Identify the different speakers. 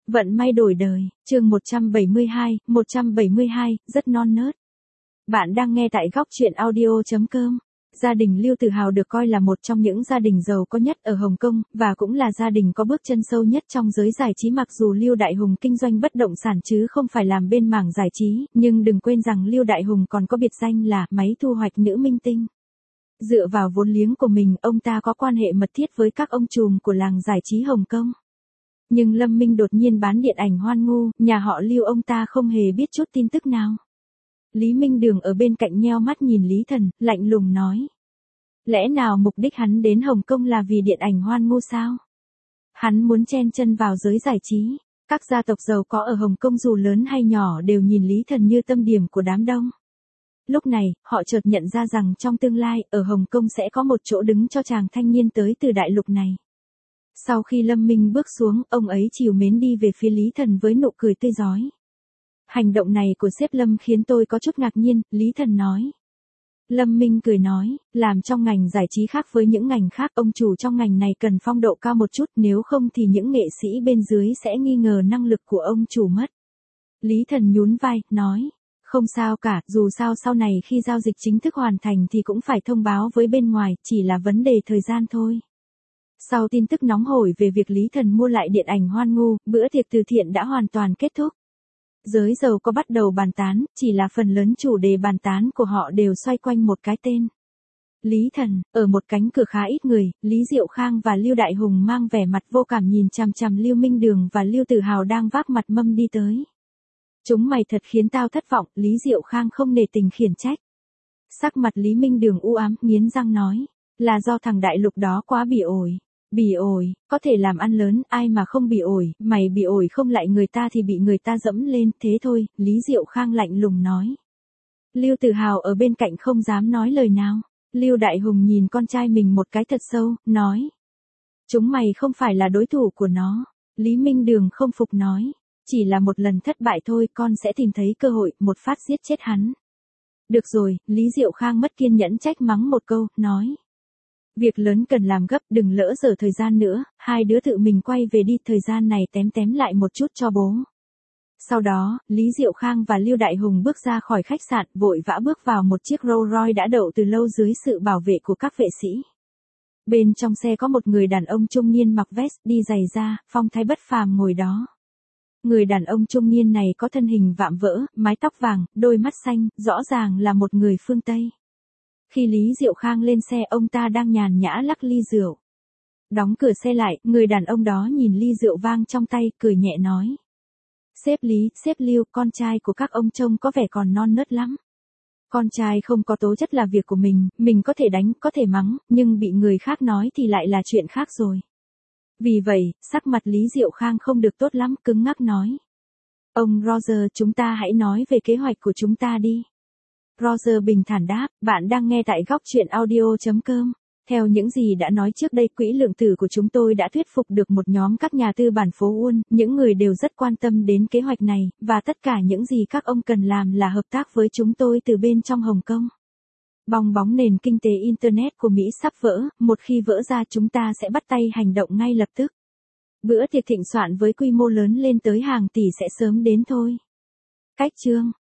Speaker 1: Vận may đổi đời, chương 172, rất non nớt. Bạn đang nghe tại góc truyện audio.com. Gia đình Lưu Tử Hào được coi là một trong những gia đình giàu có nhất ở Hồng Kông, và cũng là gia đình có bước chân sâu nhất trong giới giải trí. Mặc dù Lưu Đại Hùng kinh doanh bất động sản chứ không phải làm bên mảng giải trí, nhưng đừng quên rằng Lưu Đại Hùng còn có biệt danh là máy thu hoạch nữ minh tinh. Dựa vào vốn liếng của mình, ông ta có quan hệ mật thiết với các ông trùm của làng giải trí Hồng Kông. Nhưng Lâm Minh đột nhiên bán điện ảnh Hoan Ngu, nhà họ Lưu ông ta không hề biết chút tin tức nào. Lý Minh Đường ở bên cạnh nheo mắt nhìn Lý Thần, lạnh lùng nói. Lẽ nào mục đích hắn đến Hồng Kông là vì điện ảnh Hoan Ngu sao? Hắn muốn chen chân vào giới giải trí. Các gia tộc giàu có ở Hồng Kông dù lớn hay nhỏ đều nhìn Lý Thần như tâm điểm của đám đông. Lúc này, họ chợt nhận ra rằng trong tương lai, ở Hồng Kông sẽ có một chỗ đứng cho chàng thanh niên tới từ đại lục này. Sau khi Lâm Minh bước xuống, ông ấy trìu mến đi về phía Lý Thần với nụ cười tươi rói. Hành động này của sếp Lâm khiến tôi có chút ngạc nhiên, Lý Thần nói. Lâm Minh cười nói, làm trong ngành giải trí khác với những ngành khác, ông chủ trong ngành này cần phong độ cao một chút, nếu không thì những nghệ sĩ bên dưới sẽ nghi ngờ năng lực của ông chủ mất. Lý Thần nhún vai, nói. Không sao cả, dù sao sau này khi giao dịch chính thức hoàn thành thì cũng phải thông báo với bên ngoài, chỉ là vấn đề thời gian thôi. Sau tin tức nóng hổi về việc Lý Thần mua lại điện ảnh Hoan Ngu, bữa tiệc từ thiện đã hoàn toàn kết thúc. Giới giàu có bắt đầu bàn tán, chỉ là phần lớn chủ đề bàn tán của họ đều xoay quanh một cái tên. Lý Thần. Ở một cánh cửa khá ít người, Lý Diệu Khang và Lưu Đại Hùng mang vẻ mặt vô cảm nhìn chằm chằm Lưu Minh Đường và Lưu Tử Hào đang vác mặt mâm đi tới. Chúng mày thật khiến tao thất vọng, Lý Diệu Khang không nể tình khiển trách. Sắc mặt Lý Minh Đường u ám, nghiến răng nói, là do thằng đại lục đó quá bỉ ổi. Bỉ ổi, có thể làm ăn lớn, ai mà không bỉ ổi, mày bỉ ổi không lại người ta thì bị người ta dẫm lên, thế thôi, Lý Diệu Khang lạnh lùng nói. Lưu Tử Hào ở bên cạnh không dám nói lời nào. Lưu Đại Hùng nhìn con trai mình một cái thật sâu, nói. Chúng mày không phải là đối thủ của nó. Lý Minh Đường không phục nói. Chỉ là một lần thất bại thôi, con sẽ tìm thấy cơ hội, một phát giết chết hắn. Được rồi, Lý Diệu Khang mất kiên nhẫn trách mắng một câu, nói. Việc lớn cần làm gấp, đừng lỡ dở thời gian nữa, hai đứa tự mình quay về đi, thời gian này tém lại một chút cho bố. Sau đó, Lý Diệu Khang và Lưu Đại Hùng bước ra khỏi khách sạn, vội vã bước vào một chiếc Rolls Royce đã đậu từ lâu dưới sự bảo vệ của các vệ sĩ. Bên trong xe có một người đàn ông trung niên mặc vest, đi giày da, phong thái bất phàm ngồi đó. Người đàn ông trung niên này có thân hình vạm vỡ, mái tóc vàng, đôi mắt xanh, rõ ràng là một người phương Tây. Khi Lý Diệu Khang lên xe, ông ta đang nhàn nhã lắc ly rượu. Đóng cửa xe lại, người đàn ông đó nhìn ly rượu vang trong tay, cười nhẹ nói. Sếp Lý, sếp Lưu, con trai của các ông trông có vẻ còn non nớt lắm. Con trai không có tố chất là việc của mình có thể đánh, có thể mắng, nhưng bị người khác nói thì lại là chuyện khác rồi. Vì vậy, sắc mặt Lý Diệu Khang không được tốt lắm, cứng ngắc nói. Ông Roger, chúng ta hãy nói về kế hoạch của chúng ta đi. Roger bình thản đáp, bạn đang nghe tại góc truyện audio.com. Theo những gì đã nói trước đây, quỹ lượng tử của chúng tôi đã thuyết phục được một nhóm các nhà tư bản phố Wall, những người đều rất quan tâm đến kế hoạch này, và tất cả những gì các ông cần làm là hợp tác với chúng tôi từ bên trong Hồng Kông. Bong bóng nền kinh tế Internet của Mỹ sắp vỡ, một khi vỡ ra chúng ta sẽ bắt tay hành động ngay lập tức. Bữa tiệc thịnh soạn với quy mô lớn lên tới hàng tỷ sẽ sớm đến thôi. Cách chương